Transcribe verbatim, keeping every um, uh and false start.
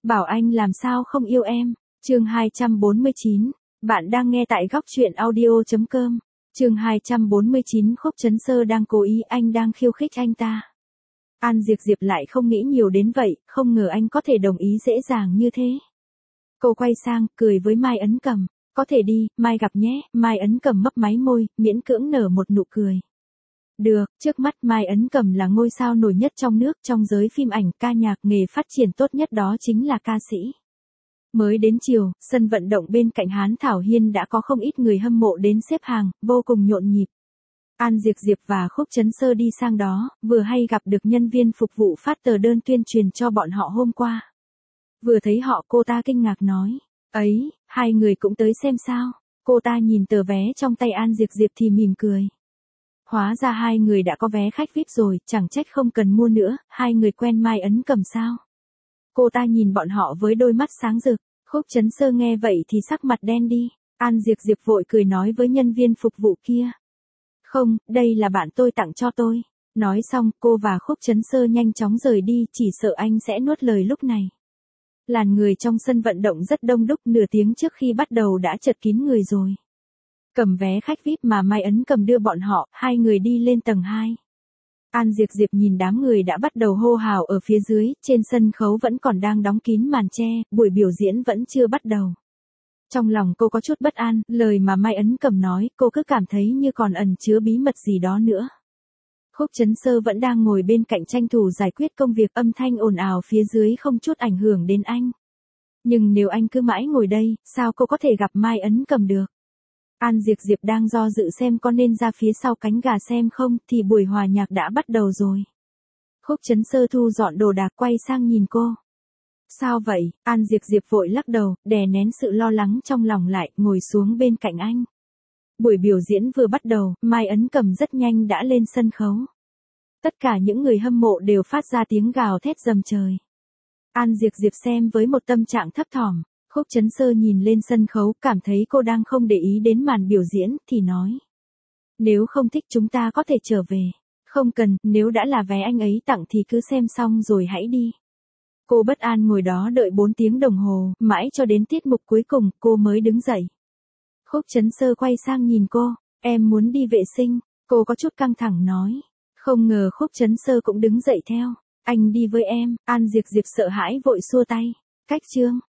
Bảo anh làm sao không yêu em. Chương hai trăm bốn mươi chín. Bạn đang nghe tại góc truyện audio chấm com. Chương hai trăm bốn mươi chín. Khúc Trấn Sơ đang cố ý, anh đang khiêu khích anh ta. An Diệp Diệp lại không nghĩ nhiều đến vậy, không ngờ anh có thể đồng ý dễ dàng như thế. Cô quay sang, cười với Mai Ấn Cầm. Có thể đi, mai gặp nhé. Mai Ấn Cầm mấp máy môi, miễn cưỡng nở một nụ cười. Được, trước mắt Mai Ấn Cầm là ngôi sao nổi nhất trong nước, trong giới phim ảnh, ca nhạc, nghề phát triển tốt nhất đó chính là ca sĩ. Mới đến chiều, sân vận động bên cạnh Hán Thảo Hiên đã có không ít người hâm mộ đến xếp hàng, vô cùng nhộn nhịp. An Diệp Diệp và Khúc Trấn Sơ đi sang đó, vừa hay gặp được nhân viên phục vụ phát tờ đơn tuyên truyền cho bọn họ hôm qua. Vừa thấy họ, cô ta kinh ngạc nói, ấy, hai người cũng tới xem sao. Cô ta nhìn tờ vé trong tay An Diệp Diệp thì mỉm cười. Hóa ra hai người đã có vé khách vi ai pi rồi, chẳng trách không cần mua nữa, hai người quen Mai Ấn Cầm sao. Cô ta nhìn bọn họ với đôi mắt sáng rực. Khúc Trấn Sơ nghe vậy thì sắc mặt đen đi. An Diệp Diệp vội cười nói với nhân viên phục vụ kia. Không, đây là bạn tôi tặng cho tôi. Nói xong, cô và Khúc Trấn Sơ nhanh chóng rời đi, chỉ sợ anh sẽ nuốt lời lúc này. Làn người trong sân vận động rất đông đúc, nửa tiếng trước khi bắt đầu đã chật kín người rồi. Cầm vé khách vi ai pi mà Mai Ấn Cầm đưa bọn họ, hai người đi lên tầng hai. An Diệp Diệp nhìn đám người đã bắt đầu hô hào ở phía dưới, trên sân khấu vẫn còn đang đóng kín màn che, buổi biểu diễn vẫn chưa bắt đầu. Trong lòng cô có chút bất an, lời mà Mai Ấn Cầm nói, cô cứ cảm thấy như còn ẩn chứa bí mật gì đó nữa. Khúc Trấn Sơ vẫn đang ngồi bên cạnh tranh thủ giải quyết công việc, âm thanh ồn ào phía dưới không chút ảnh hưởng đến anh. Nhưng nếu anh cứ mãi ngồi đây, sao cô có thể gặp Mai Ấn Cầm được? An Diệp Diệp đang do dự xem có nên ra phía sau cánh gà xem không, thì buổi hòa nhạc đã bắt đầu rồi. Khúc Trấn Sơ thu dọn đồ đạc quay sang nhìn cô. Sao vậy? An Diệp Diệp vội lắc đầu, đè nén sự lo lắng trong lòng lại, ngồi xuống bên cạnh anh. Buổi biểu diễn vừa bắt đầu, Mai Ấn Cầm rất nhanh đã lên sân khấu. Tất cả những người hâm mộ đều phát ra tiếng gào thét rầm trời. An Diệp Diệp xem với một tâm trạng thấp thỏm. Khúc Trấn Sơ nhìn lên sân khấu, cảm thấy cô đang không để ý đến màn biểu diễn, thì nói. Nếu không thích chúng ta có thể trở về. Không cần, nếu đã là vé anh ấy tặng thì cứ xem xong rồi hãy đi. Cô bất an ngồi đó đợi bốn tiếng đồng hồ, mãi cho đến tiết mục cuối cùng, cô mới đứng dậy. Khúc Trấn Sơ quay sang nhìn cô, em muốn đi vệ sinh, cô có chút căng thẳng nói. Không ngờ Khúc Trấn Sơ cũng đứng dậy theo. Anh đi với em. An Diệp Diệp sợ hãi vội xua tay. Cách chương.